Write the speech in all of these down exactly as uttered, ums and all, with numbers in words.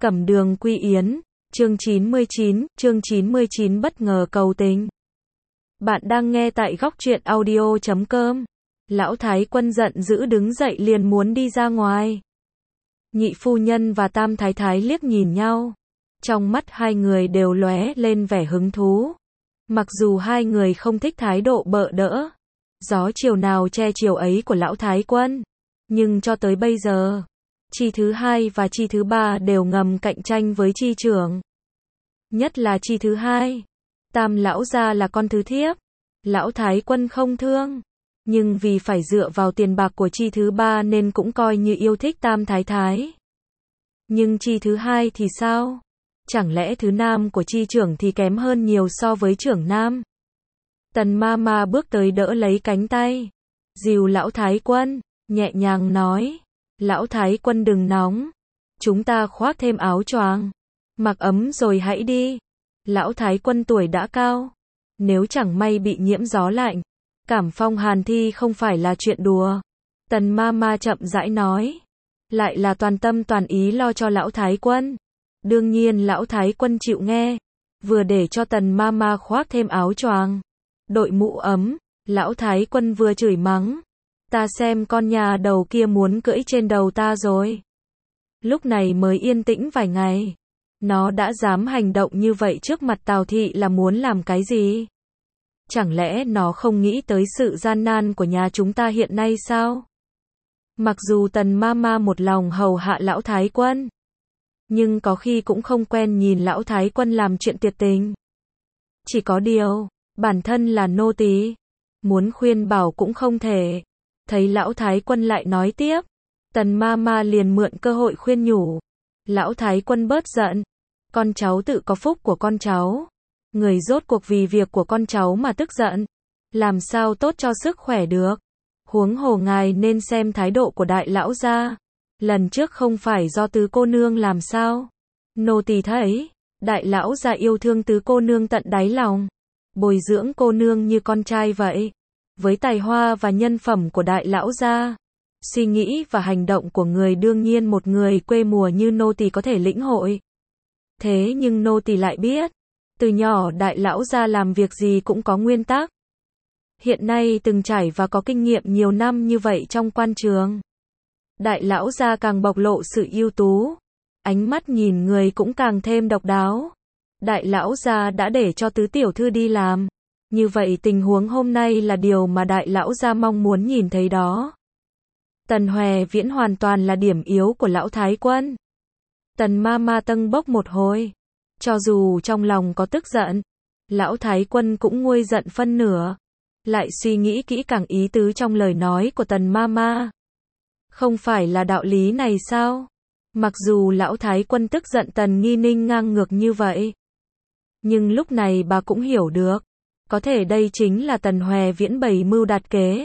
Cẩm đường quy yến, chương chín mươi chín, chương chín mươi chín bất ngờ cầu tình. Bạn đang nghe tại góc truyện audio chấm com. Lão Thái Quân giận dữ đứng dậy liền muốn đi ra ngoài. Nhị phu nhân và Tam Thái Thái liếc nhìn nhau. Trong mắt hai người đều lóe lên vẻ hứng thú. Mặc dù hai người không thích thái độ bợ đỡ, gió chiều nào che chiều ấy của Lão Thái Quân. Nhưng cho tới bây giờ, chi thứ hai và chi thứ ba đều ngầm cạnh tranh với chi trưởng. Nhất là chi thứ hai. Tam lão gia là con thứ thiếp. Lão Thái Quân không thương. Nhưng vì phải dựa vào tiền bạc của chi thứ ba nên cũng coi như yêu thích Tam Thái Thái. Nhưng chi thứ hai thì sao? Chẳng lẽ thứ nam của chi trưởng thì kém hơn nhiều so với trưởng nam? Tần ma ma bước tới đỡ lấy cánh tay. Dìu Lão Thái Quân, nhẹ nhàng nói. Lão Thái Quân đừng nóng. Chúng ta khoác thêm áo choàng. Mặc ấm rồi hãy đi. Lão Thái Quân tuổi đã cao. Nếu chẳng may bị nhiễm gió lạnh, cảm phong hàn thi không phải là chuyện đùa. Tần ma ma chậm rãi nói. Lại là toàn tâm toàn ý lo cho Lão Thái Quân. Đương nhiên Lão Thái Quân chịu nghe. Vừa để cho tần ma ma khoác thêm áo choàng, đội mũ ấm, Lão Thái Quân vừa chửi mắng. Ta xem con nhà đầu kia muốn cưỡi trên đầu ta rồi. Lúc này mới yên tĩnh vài ngày. Nó đã dám hành động như vậy trước mặt Tào Thị là muốn làm cái gì? Chẳng lẽ nó không nghĩ tới sự gian nan của nhà chúng ta hiện nay sao? Mặc dù tần ma ma một lòng hầu hạ Lão Thái Quân, nhưng có khi cũng không quen nhìn Lão Thái Quân làm chuyện tuyệt tình. Chỉ có điều, bản thân là nô tỳ, muốn khuyên bảo cũng không thể. Thấy Lão Thái Quân lại nói tiếp, tần ma ma liền mượn cơ hội khuyên nhủ. Lão Thái Quân bớt giận. Con cháu tự có phúc của con cháu. Người rốt cuộc vì việc của con cháu mà tức giận, làm sao tốt cho sức khỏe được. Huống hồ ngài nên xem thái độ của đại lão gia. Lần trước không phải do tứ cô nương làm sao? Nô tỳ thấy, đại lão gia yêu thương tứ cô nương tận đáy lòng. Bồi dưỡng cô nương như con trai vậy. Với tài hoa và nhân phẩm của đại lão gia, suy nghĩ và hành động của người đương nhiên một người quê mùa như nô tỳ có thể lĩnh hội. Thế nhưng nô tỳ lại biết, từ nhỏ đại lão gia làm việc gì cũng có nguyên tắc. Hiện nay từng trải và có kinh nghiệm nhiều năm như vậy trong quan trường. Đại lão gia càng bộc lộ sự ưu tú, ánh mắt nhìn người cũng càng thêm độc đáo. Đại lão gia đã để cho tứ tiểu thư đi làm. Như vậy tình huống hôm nay là điều mà đại lão gia mong muốn nhìn thấy đó. Tần Hòe Viễn hoàn toàn là điểm yếu của Lão Thái Quân. Tần ma ma tâng bốc một hồi. Cho dù trong lòng có tức giận, Lão Thái Quân cũng nguôi giận phân nửa. Lại suy nghĩ kỹ càng ý tứ trong lời nói của tần ma ma. Không phải là đạo lý này sao? Mặc dù Lão Thái Quân tức giận Tần Nghi Ninh ngang ngược như vậy, nhưng lúc này bà cũng hiểu được. Có thể đây chính là Tần Hòe Viễn bày mưu đặt kế.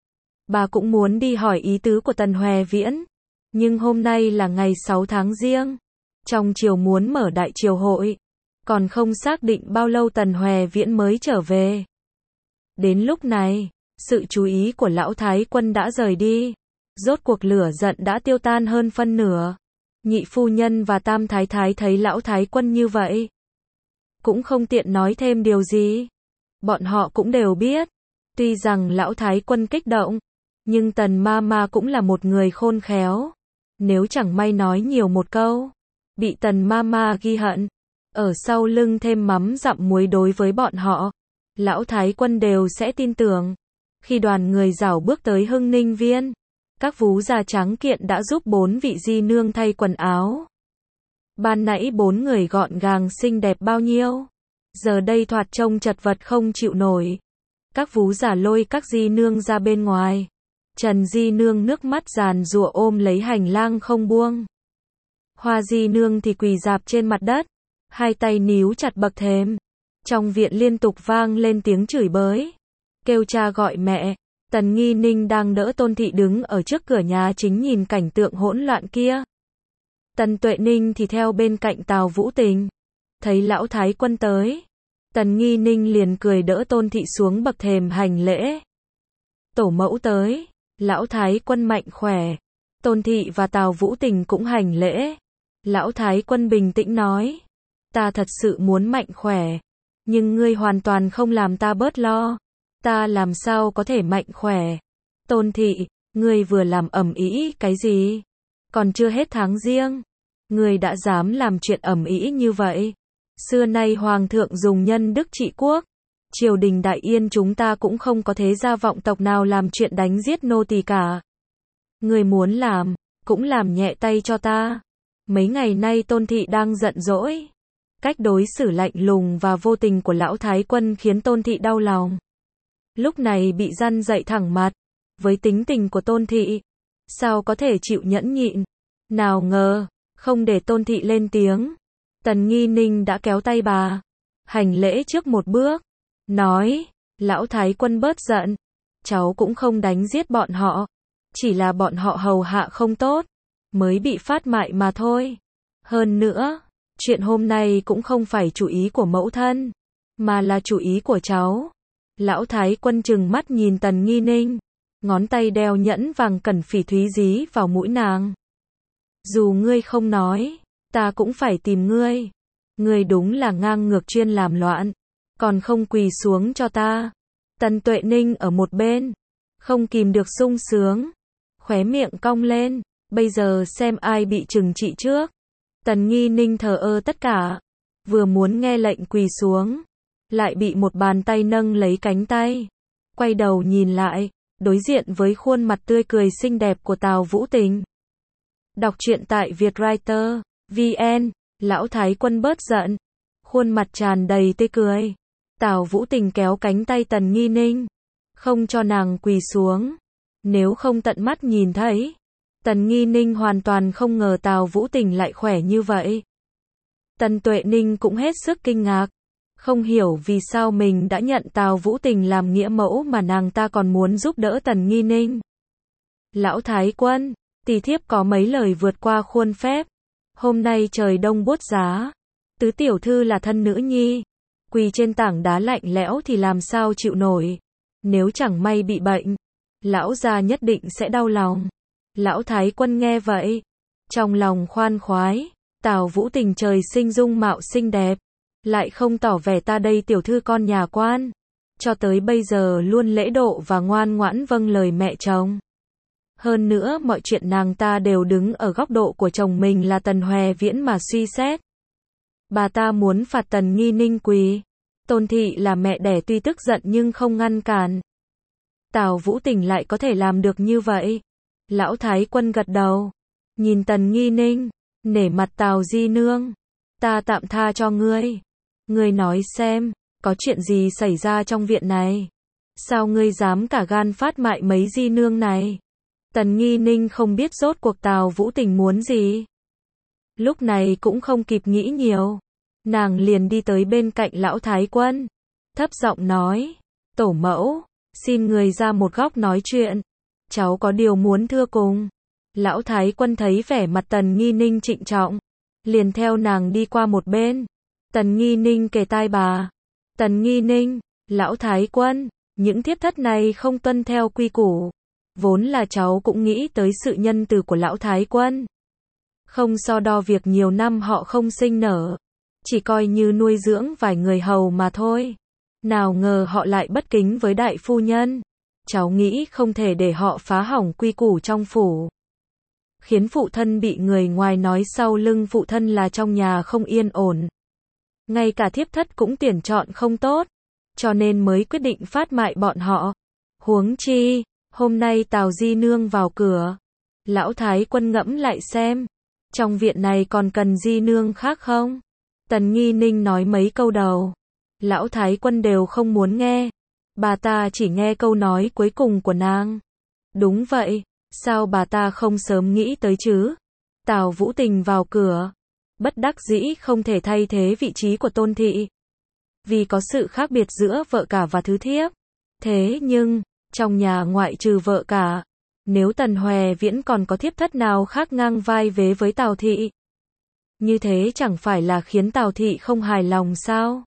Bà cũng muốn đi hỏi ý tứ của Tần Hòe Viễn. Nhưng hôm nay là ngày sáu tháng Giêng. Trong triều muốn mở đại triều hội. Còn không xác định bao lâu Tần Hòe Viễn mới trở về. Đến lúc này, sự chú ý của Lão Thái Quân đã rời đi. Rốt cuộc lửa giận đã tiêu tan hơn phân nửa. Nhị phu nhân và Tam Thái Thái thấy Lão Thái Quân như vậy, cũng không tiện nói thêm điều gì. Bọn họ cũng đều biết, tuy rằng Lão Thái Quân kích động, nhưng tần ma ma cũng là một người khôn khéo. Nếu chẳng may nói nhiều một câu, bị tần ma ma ghi hận, ở sau lưng thêm mắm dặm muối đối với bọn họ, Lão Thái Quân đều sẽ tin tưởng. Khi đoàn người rảo bước tới Hưng Ninh Viên, các vú già trắng kiện đã giúp bốn vị di nương thay quần áo. Ban nãy bốn người gọn gàng xinh đẹp bao nhiêu, giờ đây thoạt trông chật vật không chịu nổi. Các vú già lôi các di nương ra bên ngoài. Trần di nương nước mắt giàn giụa ôm lấy hành lang không buông. Hoa di nương thì quỳ rạp trên mặt đất, hai tay níu chặt bậc thềm. Trong viện liên tục vang lên tiếng chửi bới, kêu cha gọi mẹ. Tần Nghi Ninh đang đỡ Tôn Thị đứng ở trước cửa nhà chính nhìn cảnh tượng hỗn loạn kia. Tần Tuệ Ninh thì theo bên cạnh Tào Vũ Tình. Thấy Lão Thái Quân tới, Tần Nghi Ninh liền cười đỡ Tôn Thị xuống bậc thềm hành lễ. Tổ mẫu tới. Lão Thái Quân mạnh khỏe. Tôn Thị và Tào Vũ Tình cũng hành lễ. Lão Thái Quân bình tĩnh nói. Ta thật sự muốn mạnh khỏe. Nhưng ngươi hoàn toàn không làm ta bớt lo. Ta làm sao có thể mạnh khỏe. Tôn thị, ngươi vừa làm ầm ĩ cái gì? Còn chưa hết tháng riêng. Ngươi đã dám làm chuyện ầm ĩ như vậy. Xưa nay Hoàng thượng dùng nhân đức trị quốc. Triều đình Đại Yên chúng ta cũng không có thế gia vọng tộc nào làm chuyện đánh giết nô tỳ cả. Ngươi muốn làm, cũng làm nhẹ tay cho ta. Mấy ngày nay Tôn thị đang giận dỗi. Cách đối xử lạnh lùng và vô tình của lão Thái Quân khiến Tôn thị đau lòng. Lúc này bị răn dậy thẳng mặt. Với tính tình của Tôn thị, sao có thể chịu nhẫn nhịn. Nào ngờ, không để Tôn thị lên tiếng. Tần Nghi Ninh đã kéo tay bà. Hành lễ trước một bước. Nói, lão Thái Quân bớt giận. Cháu cũng không đánh giết bọn họ. Chỉ là bọn họ hầu hạ không tốt. Mới bị phát mại mà thôi. Hơn nữa, chuyện hôm nay cũng không phải chủ ý của mẫu thân. Mà là chủ ý của cháu. Lão Thái Quân trừng mắt nhìn Tần Nghi Ninh. Ngón tay đeo nhẫn vàng cẩn phỉ thúy dí vào mũi nàng. Dù ngươi không nói, ta cũng phải tìm ngươi. Ngươi đúng là ngang ngược chuyên làm loạn. Còn không quỳ xuống cho ta. Tần Tuệ Ninh ở một bên. Không kìm được sung sướng. Khóe miệng cong lên. Bây giờ xem ai bị trừng trị trước. Tần Nghi Ninh thờ ơ tất cả. Vừa muốn nghe lệnh quỳ xuống. Lại bị một bàn tay nâng lấy cánh tay. Quay đầu nhìn lại. Đối diện với khuôn mặt tươi cười xinh đẹp của Tào Vũ Tình. Đọc truyện tại Vietwriter chấm vn. Lão Thái Quân bớt giận. Khuôn mặt tràn đầy tươi cười. Tào Vũ Tình kéo cánh tay Tần Nghi Ninh. Không cho nàng quỳ xuống. Nếu không tận mắt nhìn thấy. Tần Nghi Ninh hoàn toàn không ngờ Tào Vũ Tình lại khỏe như vậy. Tần Tuệ Ninh cũng hết sức kinh ngạc. Không hiểu vì sao mình đã nhận Tào Vũ Tình làm nghĩa mẫu mà nàng ta còn muốn giúp đỡ Tần Nghi Ninh. Lão Thái Quân, tỳ thiếp có mấy lời vượt qua khuôn phép. Hôm nay trời đông buốt giá. Tứ tiểu thư là thân nữ nhi. Quỳ trên tảng đá lạnh lẽo thì làm sao chịu nổi. Nếu chẳng may bị bệnh, lão gia nhất định sẽ đau lòng. Lão Thái Quân nghe vậy. Trong lòng khoan khoái. Tào Vũ Tình trời sinh dung mạo xinh đẹp. Lại không tỏ vẻ ta đây tiểu thư con nhà quan. Cho tới bây giờ luôn lễ độ và ngoan ngoãn vâng lời mẹ chồng. Hơn nữa mọi chuyện nàng ta đều đứng ở góc độ của chồng mình là Tần Hoè Viễn mà suy xét. Bà ta muốn phạt Tần Nghi Ninh quỳ. Tôn thị là mẹ đẻ tuy tức giận nhưng không ngăn cản. Tào Vũ Tình lại có thể làm được như vậy. Lão Thái Quân gật đầu. Nhìn Tần Nghi Ninh. Nể mặt Tào di nương. Ta tạm tha cho ngươi. Ngươi nói xem, có chuyện gì xảy ra trong viện này? Sao ngươi dám cả gan phát mại mấy di nương này? Tần Nghi Ninh không biết rốt cuộc Tào Vũ Tình muốn gì. Lúc này cũng không kịp nghĩ nhiều. Nàng liền đi tới bên cạnh lão Thái Quân. Thấp giọng nói, tổ mẫu, xin người ra một góc nói chuyện. Cháu có điều muốn thưa cùng. Lão Thái Quân thấy vẻ mặt Tần Nghi Ninh trịnh trọng. Liền theo nàng đi qua một bên. Tần Nghi Ninh kề tai bà. Tần Nghi Ninh, lão Thái Quân, những thiếp thất này không tuân theo quy củ. Vốn là cháu cũng nghĩ tới sự nhân từ của lão Thái Quân. Không so đo việc nhiều năm họ không sinh nở. Chỉ coi như nuôi dưỡng vài người hầu mà thôi. Nào ngờ họ lại bất kính với đại phu nhân. Cháu nghĩ không thể để họ phá hỏng quy củ trong phủ. Khiến phụ thân bị người ngoài nói sau lưng phụ thân là trong nhà không yên ổn. Ngay cả thiếp thất cũng tuyển chọn không tốt. Cho nên mới quyết định phát mại bọn họ. Huống chi, hôm nay Tào di nương vào cửa. Lão Thái Quân ngẫm lại xem. Trong viện này còn cần di nương khác không? Tần Nghi Ninh nói mấy câu đầu. Lão Thái Quân đều không muốn nghe. Bà ta chỉ nghe câu nói cuối cùng của nàng. Đúng vậy, sao bà ta không sớm nghĩ tới chứ? Tào Vũ Tình vào cửa. Bất đắc dĩ không thể thay thế vị trí của Tôn thị. Vì có sự khác biệt giữa vợ cả và thứ thiếp. Thế nhưng, trong nhà ngoại trừ vợ cả, nếu Tần Hoè Viễn còn có thiếp thất nào khác ngang vai vế với Tào thị. Như thế chẳng phải là khiến Tào thị không hài lòng sao?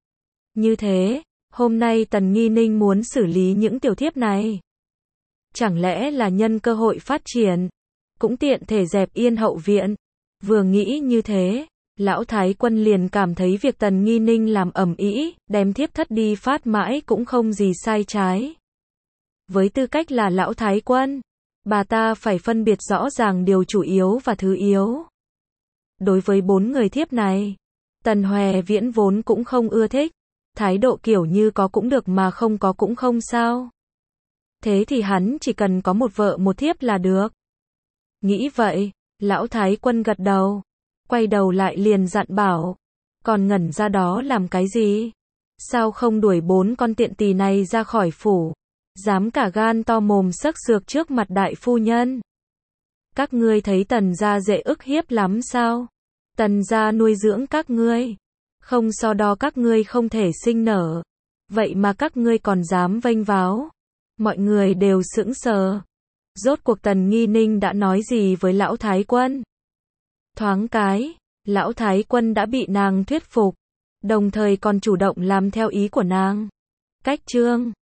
Như thế, hôm nay Tần Nghi Ninh muốn xử lý những tiểu thiếp này. Chẳng lẽ là nhân cơ hội phát triển, cũng tiện thể dẹp yên hậu viện. Vừa nghĩ như thế, lão thái quân liền cảm thấy việc Tần Nghi Ninh làm ầm ĩ, đem thiếp thất đi phát mãi cũng không gì sai trái. Với tư cách là lão thái quân, bà ta phải phân biệt rõ ràng điều chủ yếu và thứ yếu. Đối với bốn người thiếp này, Tần Hoè Viễn vốn cũng không ưa thích, thái độ kiểu như có cũng được mà không có cũng không sao. Thế thì hắn chỉ cần có một vợ một thiếp là được. Nghĩ vậy, lão thái quân gật đầu, quay đầu lại liền dặn bảo, còn ngẩn ra đó làm cái gì? Sao không đuổi bốn con tiện tỳ này ra khỏi phủ? Dám cả gan to mồm xấc xược trước mặt đại phu nhân. Các ngươi thấy Tần gia dễ ức hiếp lắm sao? Tần gia nuôi dưỡng các ngươi, không so đo các ngươi không thể sinh nở. Vậy mà các ngươi còn dám vênh váo. Mọi người đều sững sờ. Rốt cuộc Tần Nghi Ninh đã nói gì với lão thái quân? Thoáng cái, lão thái quân đã bị nàng thuyết phục, đồng thời còn chủ động làm theo ý của nàng. Cách chương